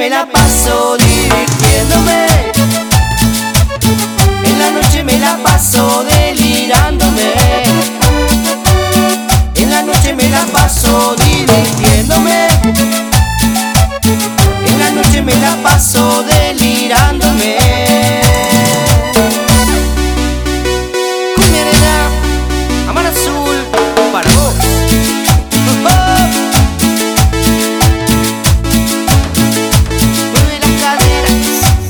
me la paso divirtiéndome. En la noche me la paso delirándome. En la noche me la paso divirtiéndome. En la noche me la paso delirándome. Cumbia nena, Amar Azul, para vos. Mueve las caderas.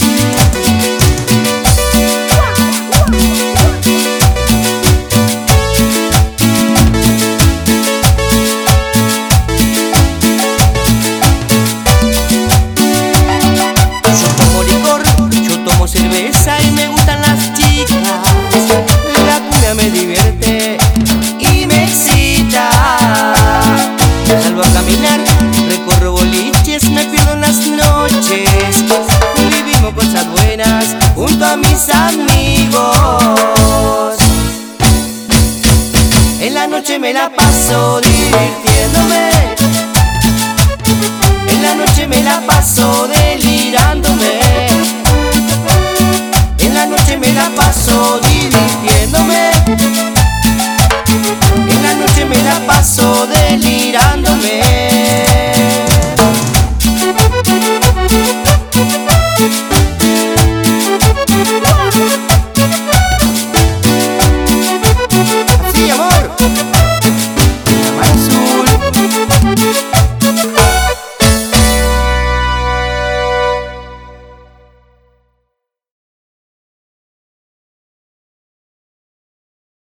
Yo tomo licor, yo tomo cerveza y me gustan las chicas. La cumbia me divierte y me excita. Salgo a caminar, recorro boliches, me pierdo en las noches. Vivimos cosas buenas junto a mis amigos. En la noche me la paso divirtiendo.